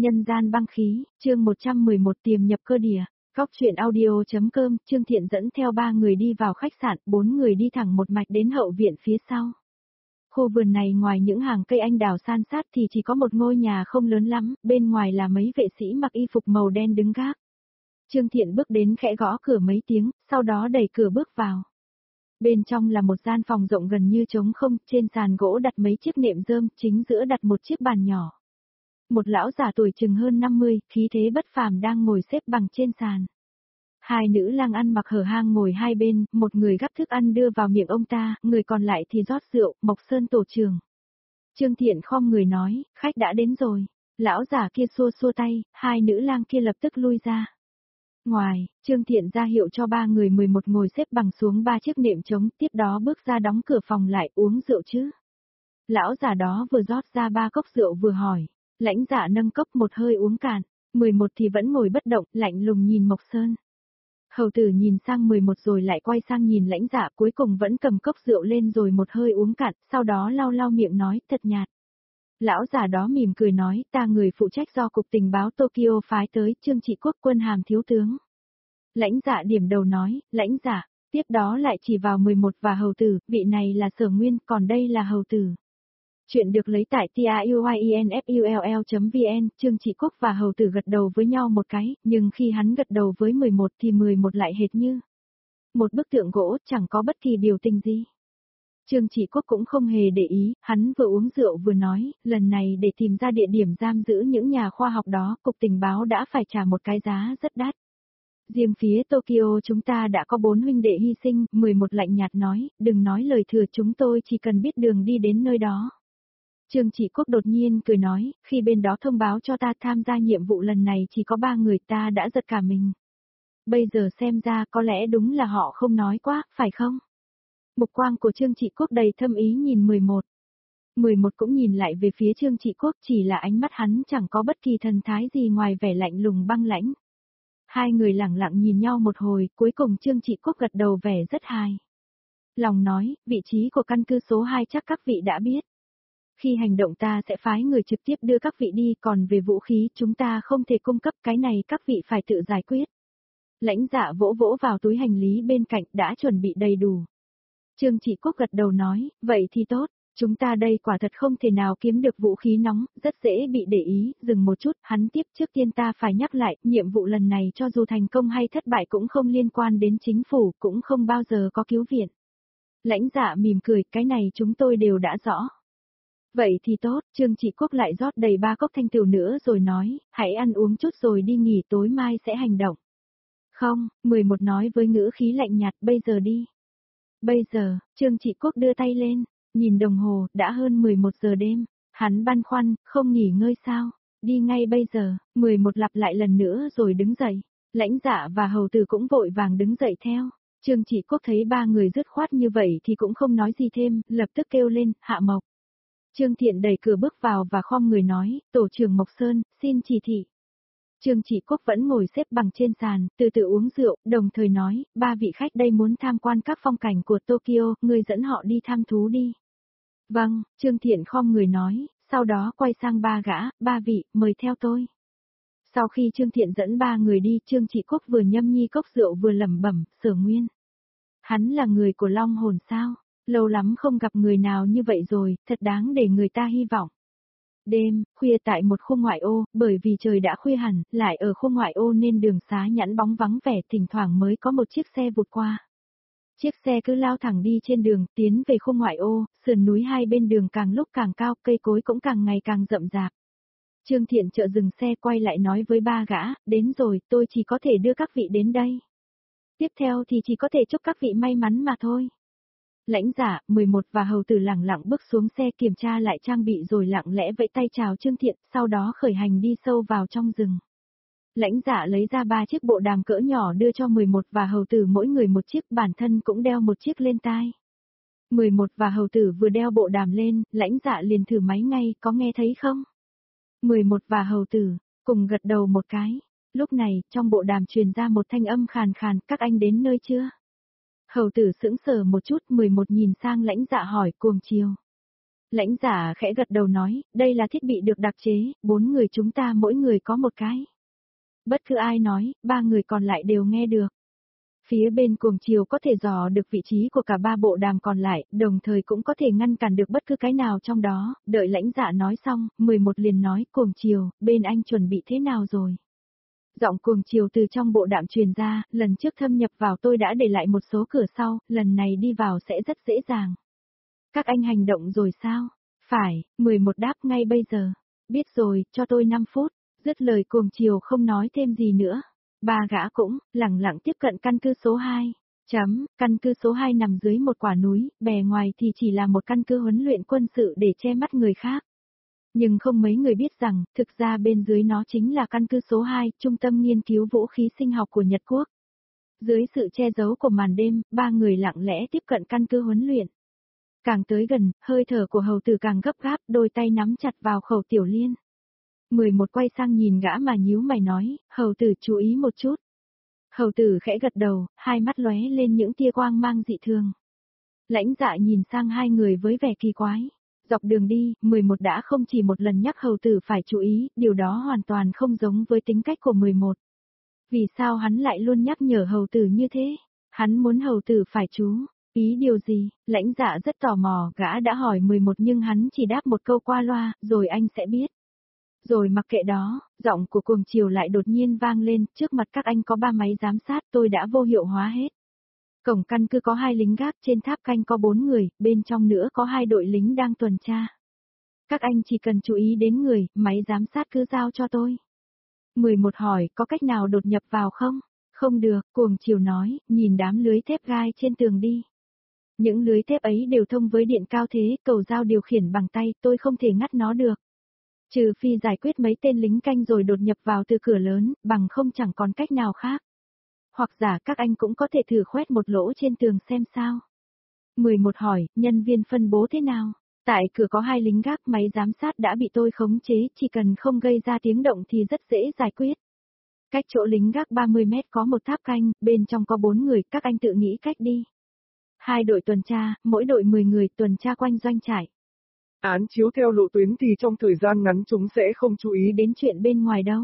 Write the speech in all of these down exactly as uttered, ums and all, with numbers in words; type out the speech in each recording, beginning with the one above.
Nhân gian băng khí, chương một trăm mười một tiềm nhập cơ địa. Góc truyện audio.com, Trương Thiện dẫn theo ba người đi vào khách sạn, bốn người đi thẳng một mạch đến hậu viện phía sau. Khu vườn này ngoài những hàng cây anh đào san sát thì chỉ có một ngôi nhà không lớn lắm, bên ngoài là mấy vệ sĩ mặc y phục màu đen đứng gác. Trương Thiện bước đến khẽ gõ cửa mấy tiếng, sau đó đẩy cửa bước vào. Bên trong là một gian phòng rộng gần như trống không, trên sàn gỗ đặt mấy chiếc nệm rơm, chính giữa đặt một chiếc bàn nhỏ. Một lão già tuổi chừng hơn năm mươi, khí thế bất phàm đang ngồi xếp bằng trên sàn. Hai nữ lang ăn mặc hở hang ngồi hai bên, một người gắp thức ăn đưa vào miệng ông ta, người còn lại thì rót rượu, Mộc Sơn tổ trưởng. Trương Thiện khom người nói, khách đã đến rồi. Lão già kia xua xua tay, hai nữ lang kia lập tức lui ra. Ngoài, Trương Thiện ra hiệu cho ba người mười một ngồi xếp bằng xuống ba chiếc nệm trống, tiếp đó bước ra đóng cửa phòng lại, uống rượu chứ. Lão già đó vừa rót ra ba cốc rượu vừa hỏi. Lãnh Dạ nâng cốc một hơi uống cạn, mười một thì vẫn ngồi bất động, lạnh lùng nhìn Mộc Sơn. Hầu tử nhìn sang mười một rồi lại quay sang nhìn Lãnh Dạ, cuối cùng vẫn cầm cốc rượu lên rồi một hơi uống cạn, sau đó lau lau miệng nói, thật nhạt. Lão già đó mỉm cười nói, ta người phụ trách do Cục Tình báo Tokyo phái tới, Trương Trị Quốc quân hàm thiếu tướng. Lãnh Dạ điểm đầu nói, Lãnh Dạ, tiếp đó lại chỉ vào mười một và hầu tử, vị này là Sở Nguyên, còn đây là hầu tử. Chuyện được lấy tại taiuinfull chấm vn, Trương Trị Quốc và hầu tử gật đầu với nhau một cái, nhưng khi hắn gật đầu với mười một thì mười một lại hệt như một bức tượng gỗ, chẳng có bất kỳ biểu tình gì. Trương Trị Quốc cũng không hề để ý, hắn vừa uống rượu vừa nói, lần này để tìm ra địa điểm giam giữ những nhà khoa học đó, Cục Tình báo đã phải trả một cái giá rất đắt. Riêng phía Tokyo chúng ta đã có bốn huynh đệ hy sinh, mười một lạnh nhạt nói, đừng nói lời thừa, chúng tôi chỉ cần biết đường đi đến nơi đó. Trương Trị Quốc đột nhiên cười nói, khi bên đó thông báo cho ta tham gia nhiệm vụ lần này chỉ có ba người, ta đã giật cả mình. Bây giờ xem ra có lẽ đúng là họ không nói quá, phải không? Mục quang của Trương Trị Quốc đầy thâm ý nhìn mười một. mười một cũng nhìn lại về phía Trương Trị Quốc, chỉ là ánh mắt hắn chẳng có bất kỳ thần thái gì ngoài vẻ lạnh lùng băng lãnh. Hai người lẳng lặng nhìn nhau một hồi, cuối cùng Trương Trị Quốc gật đầu vẻ rất hài lòng nói, vị trí của căn cứ số hai chắc các vị đã biết. Khi hành động ta sẽ phái người trực tiếp đưa các vị đi, còn về vũ khí chúng ta không thể cung cấp, cái này các vị phải tự giải quyết. Lãnh Dạ vỗ vỗ vào túi hành lý bên cạnh, đã chuẩn bị đầy đủ. Trương Trị Quốc gật đầu nói, vậy thì tốt, chúng ta đây quả thật không thể nào kiếm được vũ khí nóng, rất dễ bị để ý, dừng một chút, hắn tiếp, trước tiên ta phải nhắc lại, nhiệm vụ lần này cho dù thành công hay thất bại cũng không liên quan đến chính phủ, cũng không bao giờ có cứu viện. Lãnh Dạ mỉm cười, cái này chúng tôi đều đã rõ. Vậy thì tốt, Trương Trị Quốc lại rót đầy ba cốc thanh tửu nữa rồi nói, hãy ăn uống chút rồi đi nghỉ, tối mai sẽ hành động. Không, mười một nói với ngữ khí lạnh nhạt, bây giờ đi. Bây giờ, Trương Trị Quốc đưa tay lên, nhìn đồng hồ, đã hơn mười một giờ đêm, hắn băn khoăn, không nghỉ ngơi sao, đi ngay bây giờ, mười một lặp lại lần nữa rồi đứng dậy, Lãnh Dạ và hầu tử cũng vội vàng đứng dậy theo. Trương Trị Quốc thấy ba người dứt khoát như vậy thì cũng không nói gì thêm, lập tức kêu lên, Hạ Mộc. Trương Thiện đẩy cửa bước vào và khom người nói, tổ trưởng Mộc Sơn, xin chỉ thị. Trương Trị Quốc vẫn ngồi xếp bằng trên sàn, từ từ uống rượu, đồng thời nói, ba vị khách đây muốn tham quan các phong cảnh của Tokyo, người dẫn họ đi tham thú đi. Vâng, Trương Thiện khom người nói, sau đó quay sang ba gã, ba vị, mời theo tôi. Sau khi Trương Thiện dẫn ba người đi, Trương Trị Quốc vừa nhâm nhi cốc rượu vừa lẩm bẩm, Sở Nguyên. Hắn là người của Long Hồn sao? Lâu lắm không gặp người nào như vậy rồi, thật đáng để người ta hy vọng. Đêm, khuya tại một khu ngoại ô, bởi vì trời đã khuya hẳn, lại ở khu ngoại ô nên đường xá nhẵn bóng vắng vẻ, thỉnh thoảng mới có một chiếc xe vụt qua. Chiếc xe cứ lao thẳng đi trên đường, tiến về khu ngoại ô, sườn núi hai bên đường càng lúc càng cao, cây cối cũng càng ngày càng rậm rạp. Trương Thiện chợ dừng xe quay lại nói với ba gã, đến rồi, tôi chỉ có thể đưa các vị đến đây. Tiếp theo thì chỉ có thể chúc các vị may mắn mà thôi. Lãnh Dạ, mười một và hầu tử lẳng lặng bước xuống xe kiểm tra lại trang bị rồi lặng lẽ vẫy tay chào Trương Thiện, sau đó khởi hành đi sâu vào trong rừng. Lãnh Dạ lấy ra ba chiếc bộ đàm cỡ nhỏ đưa cho mười một và hầu tử mỗi người một chiếc, bản thân cũng đeo một chiếc lên tai. mười một và hầu tử vừa đeo bộ đàm lên, Lãnh Dạ liền thử máy ngay, có nghe thấy không? mười một và hầu tử cùng gật đầu một cái. Lúc này, trong bộ đàm truyền ra một thanh âm khàn khàn, các anh đến nơi chưa? Hầu tử sững sờ một chút, mười một nhìn sang Lãnh Dạ hỏi, cuồng chiều. Lãnh Dạ khẽ gật đầu nói, đây là thiết bị được đặc chế, bốn người chúng ta mỗi người có một cái. Bất cứ ai nói, ba người còn lại đều nghe được. Phía bên cuồng chiều có thể dò được vị trí của cả ba bộ đàm còn lại, đồng thời cũng có thể ngăn cản được bất cứ cái nào trong đó, đợi Lãnh Dạ nói xong, mười một liền nói, cuồng chiều, bên anh chuẩn bị thế nào rồi? Giọng cuồng chiều từ trong bộ đàm truyền ra, lần trước thâm nhập vào tôi đã để lại một số cửa sau, lần này đi vào sẽ rất dễ dàng. Các anh hành động rồi sao? Phải, mười một đáp ngay bây giờ. Biết rồi, cho tôi năm phút. Dứt lời cuồng chiều không nói thêm gì nữa. Ba gã cũng, lẳng lặng tiếp cận căn cứ số hai. Chấm, căn cứ số hai nằm dưới một quả núi, bề ngoài thì chỉ là một căn cứ huấn luyện quân sự để che mắt người khác. Nhưng không mấy người biết rằng, thực ra bên dưới nó chính là căn cứ số hai, trung tâm nghiên cứu vũ khí sinh học của Nhật Quốc. Dưới sự che giấu của màn đêm, ba người lặng lẽ tiếp cận căn cứ huấn luyện. Càng tới gần, hơi thở của hầu tử càng gấp gáp, đôi tay nắm chặt vào khẩu tiểu liên. mười một quay sang nhìn gã mà nhíu mày nói, hầu tử chú ý một chút. Hầu tử khẽ gật đầu, hai mắt lóe lên những tia quang mang dị thường. Lãnh Dạ nhìn sang hai người với vẻ kỳ quái. Dọc đường đi, mười một đã không chỉ một lần nhắc hầu tử phải chú ý, điều đó hoàn toàn không giống với tính cách của mười một. Vì sao hắn lại luôn nhắc nhở hầu tử như thế? Hắn muốn hầu tử phải chú ý điều gì? Lãnh Dạ rất tò mò, gã đã hỏi mười một nhưng hắn chỉ đáp một câu qua loa, rồi anh sẽ biết. Rồi mặc kệ đó, giọng của cuồng chiều lại đột nhiên vang lên, trước mặt các anh có ba máy giám sát, tôi đã vô hiệu hóa hết. Cổng căn cứ có hai lính gác, trên tháp canh có bốn người, bên trong nữa có hai đội lính đang tuần tra. Các anh chỉ cần chú ý đến người, máy giám sát cứ giao cho tôi. mười một hỏi, có cách nào đột nhập vào không? Không được, cuồng chiều nói, nhìn đám lưới thép gai trên tường đi. Những lưới thép ấy đều thông với điện cao thế, cầu dao điều khiển bằng tay, tôi không thể ngắt nó được. Trừ phi giải quyết mấy tên lính canh rồi đột nhập vào từ cửa lớn, bằng không chẳng còn cách nào khác. Hoặc giả các anh cũng có thể thử khoét một lỗ trên tường xem sao. mười một hỏi, nhân viên phân bố thế nào? Tại cửa có hai lính gác, máy giám sát đã bị tôi khống chế, chỉ cần không gây ra tiếng động thì rất dễ giải quyết. Cách chỗ lính gác ba mươi mét có một tháp canh, bên trong có bốn người, các anh tự nghĩ cách đi. Hai đội tuần tra, mỗi đội mười người tuần tra quanh doanh trại. Án chiếu theo lộ tuyến thì trong thời gian ngắn chúng sẽ không chú ý đến chuyện bên ngoài đâu.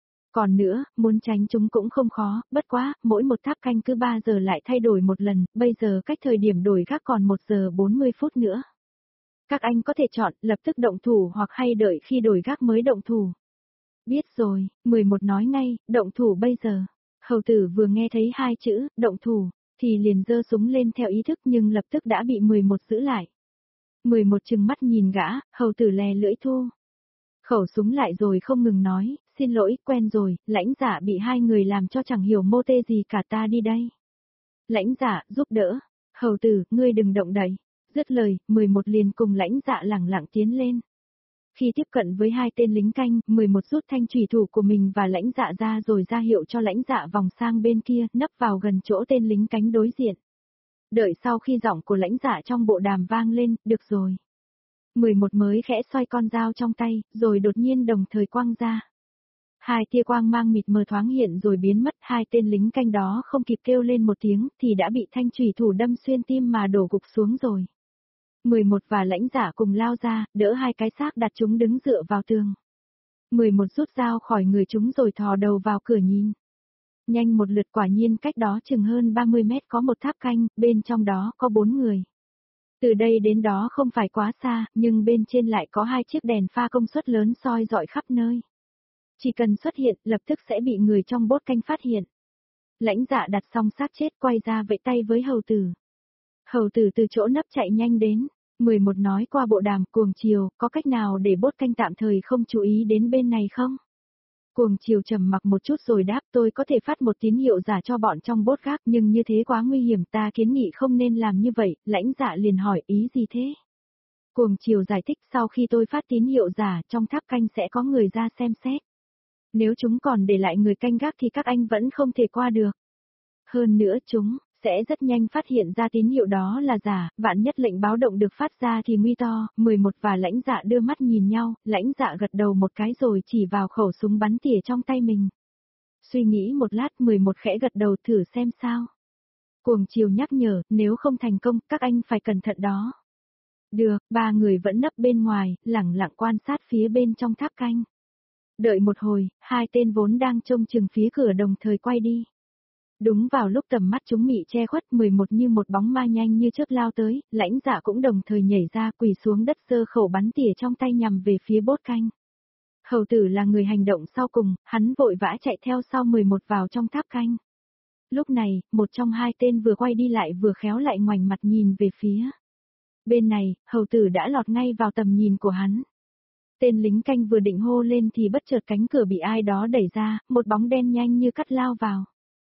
Còn nữa, muốn tránh chúng cũng không khó, bất quá, mỗi một tháp canh cứ ba giờ lại thay đổi một lần, bây giờ cách thời điểm đổi gác còn một giờ bốn mươi phút nữa. Các anh có thể chọn lập tức động thủ hoặc hay đợi khi đổi gác mới động thủ. Biết rồi, mười một nói ngay, động thủ bây giờ. Hầu tử vừa nghe thấy hai chữ, động thủ, thì liền giơ súng lên theo ý thức nhưng lập tức đã bị mười một giữ lại. mười một chừng mắt nhìn gã, hầu tử lè lưỡi thu. Khẩu súng lại rồi không ngừng nói, xin lỗi, quen rồi, Lãnh Dạ bị hai người làm cho chẳng hiểu mô tê gì cả, ta đi đây. Lãnh Dạ, giúp đỡ. Hầu tử, ngươi đừng động đậy. Dứt lời, mười một liền cùng Lãnh Dạ lẳng lặng tiến lên. Khi tiếp cận với hai tên lính canh, mười một rút thanh chủy thủ của mình và Lãnh Dạ ra rồi ra hiệu cho Lãnh Dạ vòng sang bên kia, nấp vào gần chỗ tên lính cánh đối diện. Đợi sau khi giọng của Lãnh Dạ trong bộ đàm vang lên, được rồi. mười một mới khẽ xoay con dao trong tay, rồi đột nhiên đồng thời quăng ra. Hai tia quang mang mịt mờ thoáng hiện rồi biến mất, hai tên lính canh đó không kịp kêu lên một tiếng thì đã bị thanh chủy thủ đâm xuyên tim mà đổ gục xuống rồi. mười một và Lãnh Dạ cùng lao ra, đỡ hai cái xác đặt chúng đứng dựa vào tường. mười một rút dao khỏi người chúng rồi thò đầu vào cửa nhìn. Nhanh một lượt, quả nhiên cách đó chừng hơn ba mươi mét có một tháp canh, bên trong đó có bốn người. Từ đây đến đó không phải quá xa, nhưng bên trên lại có hai chiếc đèn pha công suất lớn soi rọi khắp nơi. Chỉ cần xuất hiện, lập tức sẽ bị người trong bốt canh phát hiện. Lãnh Dạ đặt xong xác chết quay ra vẫy tay với hầu tử. Hầu tử từ chỗ nấp chạy nhanh đến. mười một nói qua bộ đàm, cuồng chiều, có cách nào để bốt canh tạm thời không chú ý đến bên này không? Cuồng chiều trầm mặc một chút rồi đáp, tôi có thể phát một tín hiệu giả cho bọn trong bốt gác nhưng như thế quá nguy hiểm, ta kiến nghị không nên làm như vậy. Lãnh Dạ liền hỏi, ý gì thế? Cuồng chiều giải thích, sau khi tôi phát tín hiệu giả, trong tháp canh sẽ có người ra xem xét. Nếu chúng còn để lại người canh gác thì các anh vẫn không thể qua được. Hơn nữa chúng sẽ rất nhanh phát hiện ra tín hiệu đó là giả, vạn nhất lệnh báo động được phát ra thì nguy to. mười một và Lãnh Dạ đưa mắt nhìn nhau, Lãnh Dạ gật đầu một cái rồi chỉ vào khẩu súng bắn tỉa trong tay mình. Suy nghĩ một lát, mười một khẽ gật đầu, thử xem sao. Cuồng chiều nhắc nhở, nếu không thành công, các anh phải cẩn thận đó. Được, ba người vẫn nấp bên ngoài, lẳng lặng quan sát phía bên trong tháp canh. Đợi một hồi, hai tên vốn đang trông chừng phía cửa đồng thời quay đi. Đúng vào lúc tầm mắt chúng mị che khuất, mười một như một bóng ma nhanh như chớp lao tới, Lãnh Dạ cũng đồng thời nhảy ra quỳ xuống đất giơ khẩu bắn tỉa trong tay nhằm về phía bốt canh. Hầu tử là người hành động sau cùng, hắn vội vã chạy theo sau mười một vào trong tháp canh. Lúc này, một trong hai tên vừa quay đi lại vừa khéo lại ngoảnh mặt nhìn về phía. Bên này, hầu tử đã lọt ngay vào tầm nhìn của hắn. Tên lính canh vừa định hô lên thì bất chợt cánh cửa bị ai đó đẩy ra, một bóng đen nhanh như cắt lao vào.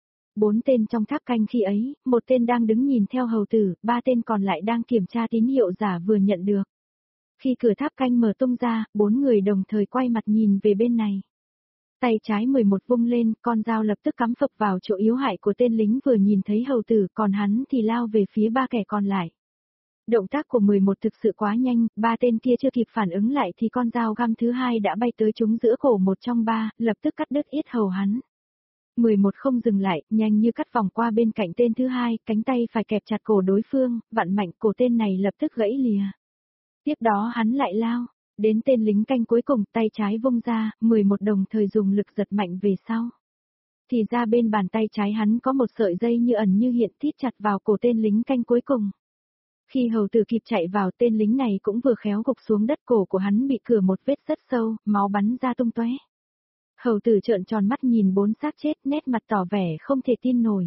Bốn tên trong tháp canh khi ấy, một tên đang đứng nhìn theo hầu tử, ba tên còn lại đang kiểm tra tín hiệu giả vừa nhận được. Khi cửa tháp canh mở tung ra, bốn người đồng thời quay mặt nhìn về bên này. Tay trái mười một vung lên, con dao lập tức cắm phập vào chỗ yếu hại của tên lính vừa nhìn thấy hầu tử, còn hắn thì lao về phía ba kẻ còn lại. Động tác của mười một thực sự quá nhanh, ba tên kia chưa kịp phản ứng lại thì con dao găm thứ hai đã bay tới trúng giữa cổ một trong ba, lập tức cắt đứt yết hầu hắn. mười một không dừng lại, nhanh như cắt vòng qua bên cạnh tên thứ hai, cánh tay phải kẹp chặt cổ đối phương, vặn mạnh cổ tên này lập tức gãy lìa. Tiếp đó hắn lại lao, đến tên lính canh cuối cùng, tay trái vung ra, mười một đồng thời dùng lực giật mạnh về sau. Thì ra bên bàn tay trái hắn có một sợi dây như ẩn như hiện thít chặt vào cổ tên lính canh cuối cùng. Khi hầu tử kịp chạy vào, tên lính này cũng vừa khéo gục xuống đất, cổ của hắn bị cưa một vết rất sâu, máu bắn ra tung tóe. Hầu tử trợn tròn mắt nhìn bốn xác chết, nét mặt tỏ vẻ không thể tin nổi.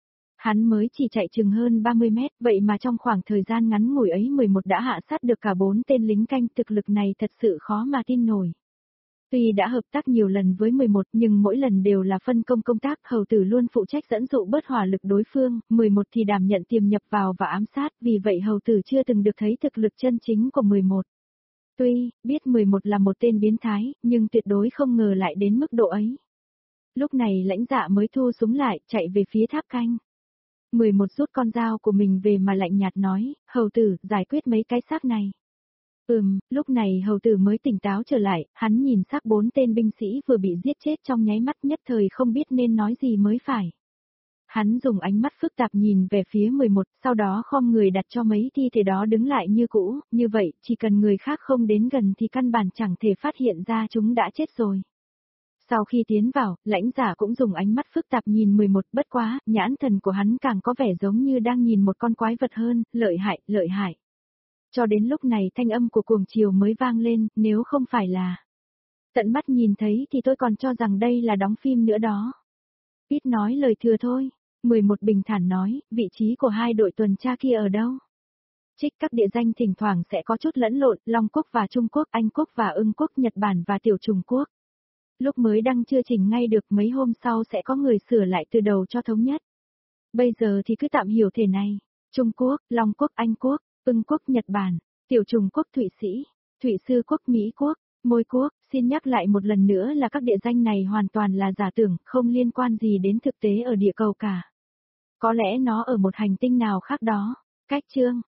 Hắn mới chỉ chạy chừng hơn ba mươi mét, vậy mà trong khoảng thời gian ngắn ngủi ấy mười một đã hạ sát được cả bốn tên lính canh, thực lực này thật sự khó mà tin nổi. Tuy đã hợp tác nhiều lần với mười một nhưng mỗi lần đều là phân công công tác, hầu tử luôn phụ trách dẫn dụ bớt hỏa lực đối phương, mười một thì đảm nhận tiềm nhập vào và ám sát, vì vậy hầu tử chưa từng được thấy thực lực chân chính của mười một. Tuy, biết mười một là một tên biến thái, nhưng tuyệt đối không ngờ lại đến mức độ ấy. Lúc này Lãnh Dạ mới thu súng lại, chạy về phía tháp canh. mười một rút con dao của mình về mà lạnh nhạt nói, hầu tử, giải quyết mấy cái xác này. Ừm, lúc này hầu tử mới tỉnh táo trở lại, hắn nhìn xác bốn tên binh sĩ vừa bị giết chết trong nháy mắt, nhất thời không biết nên nói gì mới phải. Hắn dùng ánh mắt phức tạp nhìn về phía mười một, sau đó khom người đặt cho mấy thi thể đó đứng lại như cũ, như vậy, chỉ cần người khác không đến gần thì căn bản chẳng thể phát hiện ra chúng đã chết rồi. Sau khi tiến vào, Lãnh Dạ cũng dùng ánh mắt phức tạp nhìn mười một, bất quá, nhãn thần của hắn càng có vẻ giống như đang nhìn một con quái vật hơn, lợi hại, lợi hại. Cho đến lúc này thanh âm của cuồng chiều mới vang lên, nếu không phải là tận mắt nhìn thấy thì tôi còn cho rằng đây là đóng phim nữa đó. Ít nói lời thừa thôi, mười một bình thản nói, vị trí của hai đội tuần tra kia ở đâu? Trích các địa danh thỉnh thoảng sẽ có chút lẫn lộn, Long Quốc và Trung Quốc, Anh Quốc và Ưng Quốc, Nhật Bản và Tiểu Trùng Quốc. Lúc mới đăng chưa chỉnh ngay được, mấy hôm sau sẽ có người sửa lại từ đầu cho thống nhất. Bây giờ thì cứ tạm hiểu thể này, Trung Quốc, Long Quốc, Anh Quốc, Ưng Quốc, Nhật Bản, Tiểu Trùng Quốc, Thụy Sĩ, Thụy Sư Quốc, Mỹ Quốc, Môi Quốc, xin nhắc lại một lần nữa là các địa danh này hoàn toàn là giả tưởng, không liên quan gì đến thực tế ở địa cầu cả. Có lẽ nó ở một hành tinh nào khác đó. Cách chương